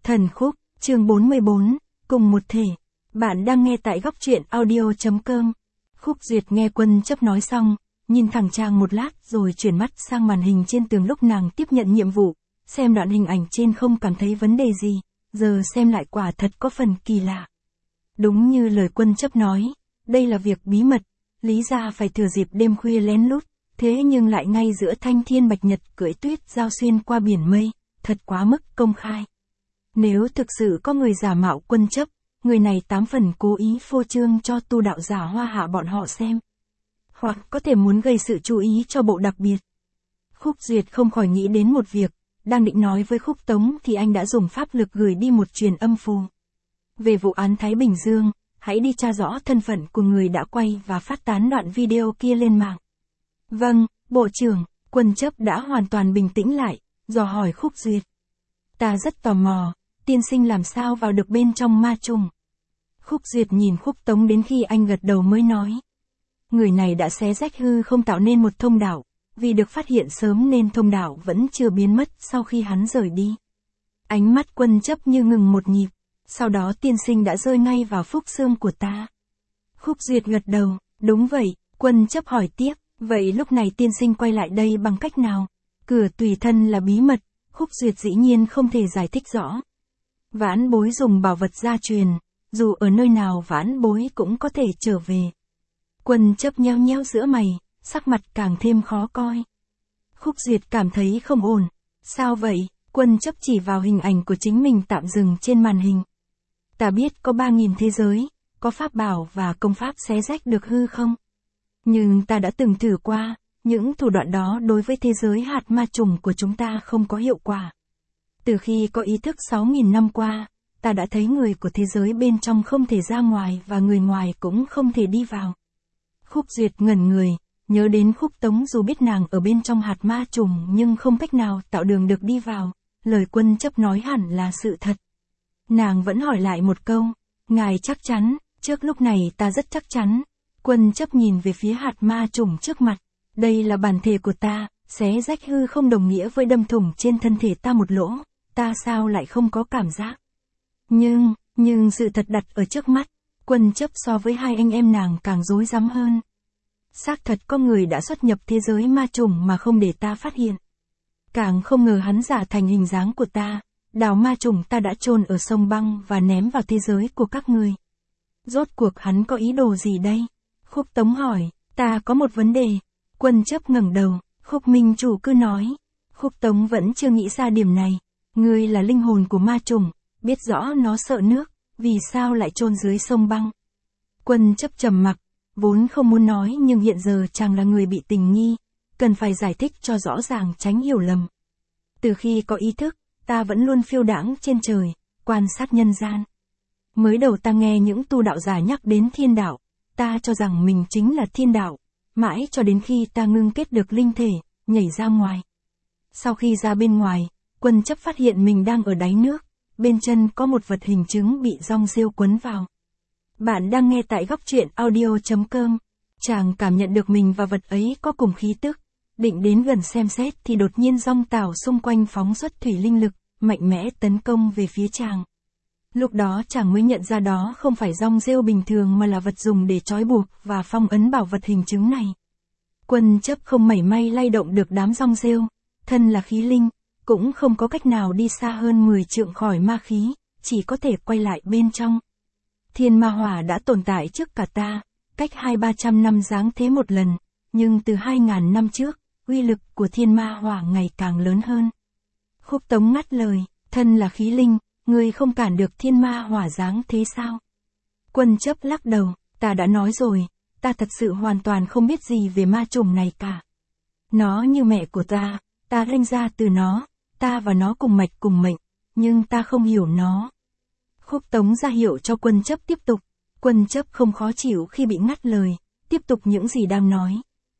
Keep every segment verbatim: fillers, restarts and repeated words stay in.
Thần khúc, chương bốn mươi bốn, cùng một thể. Bạn đang nghe tại góc truyện audio.com. Khúc Duyệt nghe Quân Chấp nói xong, nhìn thẳng Trang một lát rồi chuyển mắt sang màn hình trên tường lúc nàng tiếp nhận nhiệm vụ, xem đoạn hình ảnh trên không cảm thấy vấn đề gì, giờ xem lại quả thật có phần kỳ lạ. Đúng như lời Quân Chấp nói, đây là việc bí mật, lý ra phải thừa dịp đêm khuya lén lút, thế nhưng lại ngay giữa thanh thiên bạch nhật cưỡi tuyết giao xuyên qua biển mây, thật quá mức công khai. Nếu thực sự có người giả mạo Quân Chấp, người này tám phần cố ý phô trương cho tu đạo giả Hoa Hạ bọn họ xem. Hoặc có thể muốn gây sự chú ý cho bộ đặc biệt. Khúc Duyệt không khỏi nghĩ đến một việc, đang định nói với Khúc Tống thì anh đã dùng pháp lực gửi đi một truyền âm phù. Về vụ án Thái Bình Dương, hãy đi tra rõ thân phận của người đã quay và phát tán đoạn video kia lên mạng. Vâng, Bộ trưởng, Quân Chấp đã hoàn toàn bình tĩnh lại, dò hỏi Khúc Duyệt. Ta rất tò mò, tiên sinh làm sao vào được bên trong ma trùng. Khúc Duyệt nhìn Khúc Tống đến khi anh gật đầu mới nói. Người này đã xé rách hư không tạo nên một thông đạo, vì được phát hiện sớm nên thông đạo vẫn chưa biến mất sau khi hắn rời đi. Ánh mắt Quân Chấp như ngừng một nhịp, sau đó tiên sinh đã rơi ngay vào phúc xương của ta. Khúc Duyệt gật đầu, đúng vậy, Quân Chấp hỏi tiếp, vậy lúc này tiên sinh quay lại đây bằng cách nào? Cửa tùy thân là bí mật, Khúc Duyệt dĩ nhiên không thể giải thích rõ. Vãn Bối dùng bảo vật gia truyền, dù ở nơi nào Vãn Bối cũng có thể trở về. Quân Chấp nheo nheo giữa mày, sắc mặt càng thêm khó coi. Khúc Duyệt cảm thấy không ổn. Sao vậy? Quân Chấp chỉ vào hình ảnh của chính mình tạm dừng trên màn hình. Ta biết có ba nghìn thế giới, có pháp bảo và công pháp xé rách được hư không? Nhưng ta đã từng thử qua, những thủ đoạn đó đối với thế giới hạt ma trùng của chúng ta không có hiệu quả. Từ khi có ý thức sáu nghìn năm qua, ta đã thấy người của thế giới bên trong không thể ra ngoài và người ngoài cũng không thể đi vào. Khúc Duyệt ngẩn người, nhớ đến Khúc Tống dù biết nàng ở bên trong hạt ma trùng nhưng không cách nào tạo đường được đi vào, lời Quân Chấp nói hẳn là sự thật. Nàng vẫn hỏi lại một câu, ngài chắc chắn? Trước lúc này ta rất chắc chắn. Quân Chấp nhìn về phía hạt ma trùng trước mặt, đây là bản thể của ta, xé rách hư không đồng nghĩa với đâm thủng trên thân thể ta một lỗ, ta sao lại không có cảm giác? Nhưng, nhưng sự thật đặt ở trước mắt, Quân Chấp so với hai anh em nàng càng rối rắm hơn. Xác thật có người đã xuất nhập thế giới ma trùng mà không để ta phát hiện. Càng không ngờ hắn giả thành hình dáng của ta, đào ma trùng ta đã chôn ở sông băng và ném vào thế giới của các ngươi. Rốt cuộc hắn có ý đồ gì đây? Khúc Tống hỏi, ta có một vấn đề. Quân Chấp ngẩng đầu, Khúc Minh Chủ cứ nói. Khúc Tống vẫn chưa nghĩ ra điểm này. Ngươi là linh hồn của ma trùng, biết rõ nó sợ nước, vì sao lại chôn dưới sông băng? Quân Chấp trầm mặc, vốn không muốn nói nhưng hiện giờ chàng là người bị tình nghi, cần phải giải thích cho rõ ràng tránh hiểu lầm. Từ khi có ý thức, ta vẫn luôn phiêu đãng trên trời, quan sát nhân gian. Mới đầu ta nghe những tu đạo giả nhắc đến thiên đạo, ta cho rằng mình chính là thiên đạo, mãi cho đến khi ta ngưng kết được linh thể, nhảy ra ngoài. Sau khi ra bên ngoài, Quân Chấp phát hiện mình đang ở đáy nước, bên chân có một vật hình trứng bị rong rêu quấn vào. Bạn đang nghe tại góc truyện audio.com. Chàng cảm nhận được mình và vật ấy có cùng khí tức, định đến gần xem xét thì đột nhiên rong tảo xung quanh phóng xuất thủy linh lực, mạnh mẽ tấn công về phía chàng. Lúc đó chàng mới nhận ra đó không phải rong rêu bình thường mà là vật dùng để trói buộc và phong ấn bảo vật hình trứng này. Quân Chấp không mảy may lay động được đám rong rêu, thân là khí linh, cũng không có cách nào đi xa hơn mười trượng khỏi ma khí, chỉ có thể quay lại bên trong. Thiên ma hỏa đã tồn tại trước cả ta, cách hai ba trăm năm giáng thế một lần, nhưng từ hai ngàn năm trước, uy lực của thiên ma hỏa ngày càng lớn hơn. Khúc Tống ngắt lời, thân là khí linh, ngươi không cản được thiên ma hỏa giáng thế sao? Quân Chấp lắc đầu, ta đã nói rồi, ta thật sự hoàn toàn không biết gì về ma trùng này cả. Nó như mẹ của ta, ta sinh ra từ nó, ta và nó cùng mạch cùng mệnh, nhưng ta không hiểu nó. Khúc Tống ra hiệu cho Quân Chấp tiếp tục. Quân Chấp không khó chịu khi bị ngắt lời, tiếp tục những gì đang nói.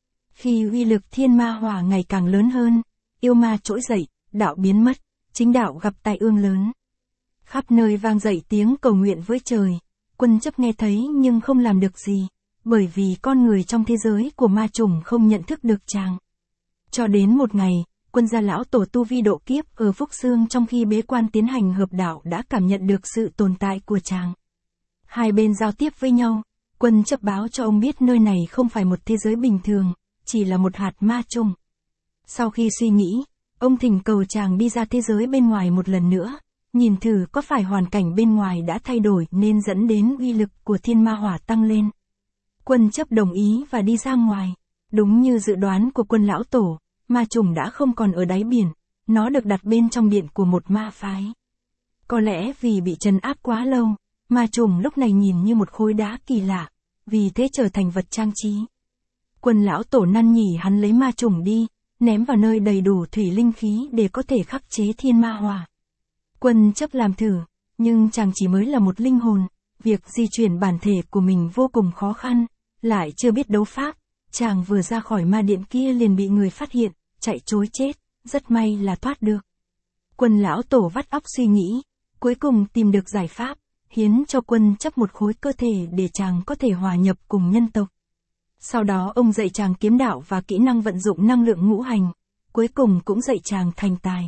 Khi uy lực thiên ma hỏa ngày càng lớn hơn, yêu ma trỗi dậy, đạo biến mất, chính đạo gặp tai ương lớn. Khắp nơi vang dậy tiếng cầu nguyện với trời. Quân Chấp nghe thấy nhưng không làm được gì, bởi vì con người trong thế giới của ma trùng không nhận thức được chàng. Cho đến một ngày, Quân gia lão tổ tu vi độ kiếp ở Phúc Xương trong khi bế quan tiến hành hợp đạo đã cảm nhận được sự tồn tại của chàng. Hai bên giao tiếp với nhau, Quân chấp báo cho ông biết nơi này không phải một thế giới bình thường, chỉ là một hạt ma trùng. Sau khi suy nghĩ, ông thỉnh cầu chàng đi ra thế giới bên ngoài một lần nữa, nhìn thử có phải hoàn cảnh bên ngoài đã thay đổi nên dẫn đến uy lực của thiên ma hỏa tăng lên. Quân chấp đồng ý và đi ra ngoài. Đúng như dự đoán của Quân lão tổ, ma trùng đã không còn ở đáy biển, nó được đặt bên trong điện của một ma phái. Có lẽ vì bị trấn áp quá lâu, ma trùng lúc này nhìn như một khối đá kỳ lạ, vì thế trở thành vật trang trí. Quân lão tổ năn nỉ hắn lấy ma trùng đi, ném vào nơi đầy đủ thủy linh khí để có thể khắc chế thiên ma hỏa. Quân chấp làm thử, nhưng chàng chỉ mới là một linh hồn, việc di chuyển bản thể của mình vô cùng khó khăn, lại chưa biết đấu pháp. Chàng vừa ra khỏi ma điện kia liền bị người phát hiện, chạy trối chết, rất may là thoát được. Quân lão tổ vắt óc suy nghĩ, cuối cùng tìm được giải pháp, hiến cho Quân chấp một khối cơ thể để chàng có thể hòa nhập cùng nhân tộc. Sau đó ông dạy chàng kiếm đạo và kỹ năng vận dụng năng lượng ngũ hành, cuối cùng cũng dạy chàng thành tài.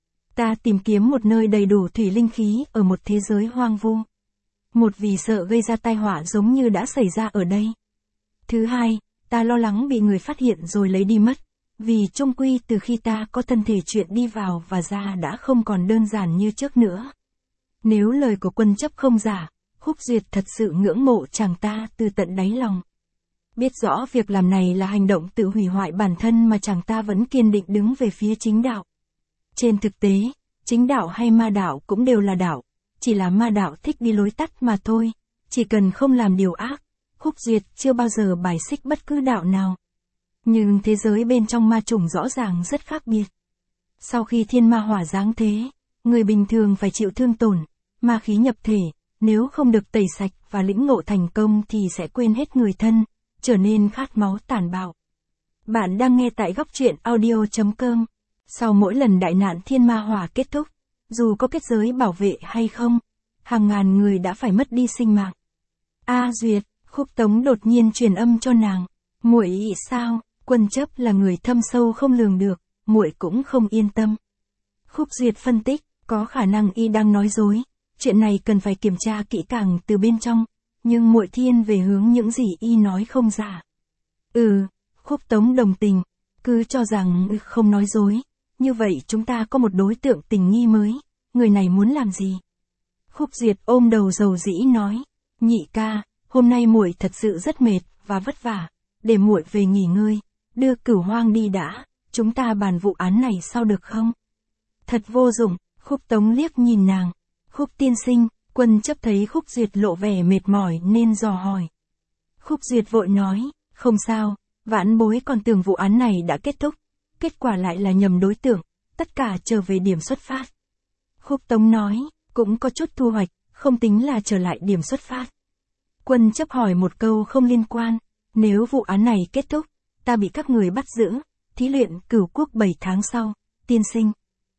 Ta tìm kiếm một nơi đầy đủ thủy linh khí ở một thế giới hoang vu. Một vì sợ gây ra tai họa giống như đã xảy ra ở đây. Thứ hai, ta lo lắng bị người phát hiện rồi lấy đi mất, vì chung quy từ khi ta có thân thể chuyện đi vào và ra đã không còn đơn giản như trước nữa. Nếu lời của Quân chấp không giả, Khúc Duyệt thật sự ngưỡng mộ chàng ta từ tận đáy lòng. Biết rõ việc làm này là hành động tự hủy hoại bản thân mà chàng ta vẫn kiên định đứng về phía chính đạo. Trên thực tế, chính đạo hay ma đạo cũng đều là đạo, chỉ là ma đạo thích đi lối tắt mà thôi, chỉ cần không làm điều ác. Khúc Duyệt chưa bao giờ bài xích bất cứ đạo nào. Nhưng thế giới bên trong ma trùng rõ ràng rất khác biệt. Sau khi thiên ma hỏa giáng thế, người bình thường phải chịu thương tổn, ma khí nhập thể, nếu không được tẩy sạch và lĩnh ngộ thành công thì sẽ quên hết người thân, trở nên khát máu tàn bạo. Bạn đang nghe tại góc truyện audio chấm com. Sau mỗi lần đại nạn thiên ma hỏa kết thúc, dù có kết giới bảo vệ hay không, hàng ngàn người đã phải mất đi sinh mạng. A Duyệt, Khúc Tống đột nhiên truyền âm cho nàng, muội ý sao? Quân chấp là người thâm sâu không lường được, muội cũng không yên tâm. Khúc Duyệt phân tích, có khả năng y đang nói dối, chuyện này cần phải kiểm tra kỹ càng từ bên trong, nhưng muội thiên về hướng những gì y nói không giả. Ừ, Khúc Tống đồng tình, cứ cho rằng không nói dối, như vậy chúng ta có một đối tượng tình nghi mới, người này muốn làm gì? Khúc Duyệt ôm đầu dầu dĩ nói, nhị ca, hôm nay muội thật sự rất mệt và vất vả, để muội về nghỉ ngơi, đưa Cửu Hoang đi đã, chúng ta bàn vụ án này sau được không? Thật vô dụng, Khúc Tống liếc nhìn nàng. Khúc tiên sinh, Quân chấp thấy Khúc Duyệt lộ vẻ mệt mỏi nên dò hỏi. Khúc Duyệt vội nói, không sao, vãn bối còn tưởng vụ án này đã kết thúc, kết quả lại là nhầm đối tượng, tất cả trở về điểm xuất phát. Khúc Tống nói, cũng có chút thu hoạch, không tính là trở lại điểm xuất phát. Quân chấp hỏi một câu không liên quan, nếu vụ án này kết thúc, ta bị các người bắt giữ, thí luyện Cửu Quốc bảy tháng sau, tiên sinh.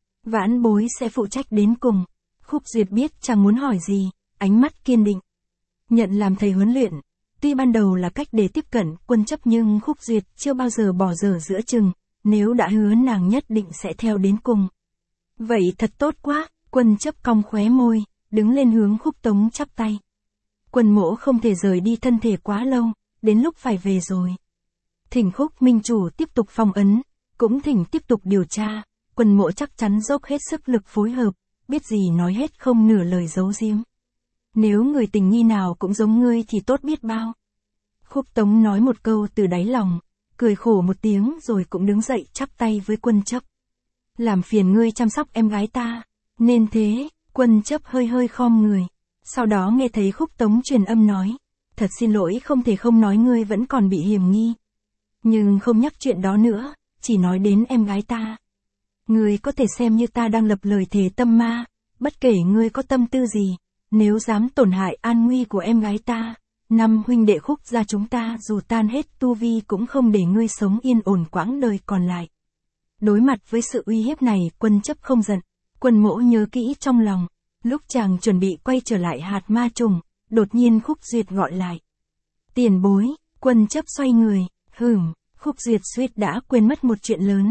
Vãn bối sẽ phụ trách đến cùng. Khúc Duyệt biết chàng muốn hỏi gì, ánh mắt kiên định. Nhận làm thầy huấn luyện, tuy ban đầu là cách để tiếp cận Quân chấp nhưng Khúc Duyệt chưa bao giờ bỏ dở giữa chừng, nếu đã hứa nàng nhất định sẽ theo đến cùng. Vậy thật tốt quá, Quân chấp cong khóe môi, đứng lên hướng Khúc Tống chắp tay. Quân mỗ không thể rời đi thân thể quá lâu, đến lúc phải về rồi. Thỉnh Khúc minh chủ tiếp tục phong ấn, cũng thỉnh tiếp tục điều tra, Quân mỗ chắc chắn dốc hết sức lực phối hợp, biết gì nói hết không nửa lời giấu giếm. Nếu người tình nghi nào cũng giống ngươi thì tốt biết bao. Khúc Tống nói một câu từ đáy lòng, cười khổ một tiếng rồi cũng đứng dậy chắp tay với Quân chấp. Làm phiền ngươi chăm sóc em gái ta. Nên thế, Quân chấp hơi hơi khom người. Sau đó nghe thấy Khúc Tống truyền âm nói, thật xin lỗi không thể không nói ngươi vẫn còn bị hiểm nghi. Nhưng không nhắc chuyện đó nữa, chỉ nói đến em gái ta. Ngươi có thể xem như ta đang lập lời thề tâm ma, bất kể ngươi có tâm tư gì, nếu dám tổn hại an nguy của em gái ta, năm huynh đệ Khúc gia chúng ta dù tan hết tu vi cũng không để ngươi sống yên ổn quãng đời còn lại. Đối mặt với sự uy hiếp này, Quân chấp không giận, Quân mỗ nhớ kỹ trong lòng. Lúc chàng chuẩn bị quay trở lại hạt ma trùng, đột nhiên Khúc Duyệt gọi lại. Tiền bối, Quân chấp xoay người, hửm, Khúc Duyệt suýt đã quên mất một chuyện lớn.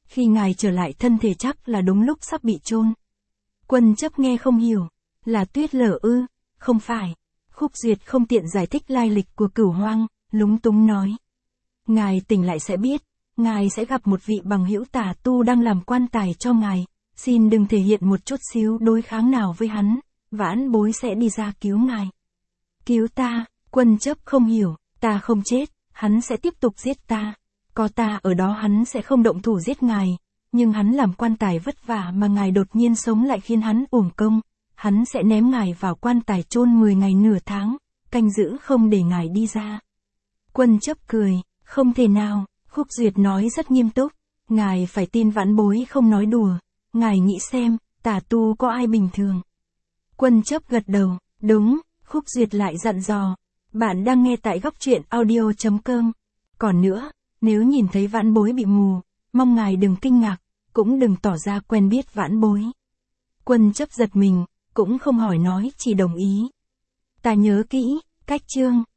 Khi ngài trở lại thân thể chắc là đúng lúc sắp bị chôn. Quân chấp nghe không hiểu. Là Tuyết Lở ư? Không phải. Khúc Duyệt không tiện giải thích lai lịch của Cửu Hoang, lúng túng nói. Ngài tỉnh lại sẽ biết, ngài sẽ gặp một vị bằng hữu tà tu đang làm quan tài cho ngài, xin đừng thể hiện một chút xíu đối kháng nào với hắn, vãn bối sẽ đi ra cứu ngài. Cứu ta? Quân chấp không hiểu, ta không chết, hắn sẽ tiếp tục giết ta. Có ta ở đó hắn sẽ không động thủ giết ngài, nhưng hắn làm quan tài vất vả mà ngài đột nhiên sống lại khiến hắn uổng công, hắn sẽ ném ngài vào quan tài chôn mười ngày nửa tháng, canh giữ không để ngài đi ra. Quân chấp cười, không thể nào, Khúc Duyệt nói rất nghiêm túc, ngài phải tin vãn bối không nói đùa, ngài nghĩ xem, tà tu có ai bình thường. Quân chấp gật đầu, đúng, Khúc Duyệt lại dặn dò, bạn đang nghe tại góc truyện audio chấm com. Còn nữa, nếu nhìn thấy vãn bối bị mù, mong ngài đừng kinh ngạc, cũng đừng tỏ ra quen biết vãn bối. Quân chấp giật mình, cũng không hỏi nói chỉ đồng ý. Ta nhớ kỹ, cách chương.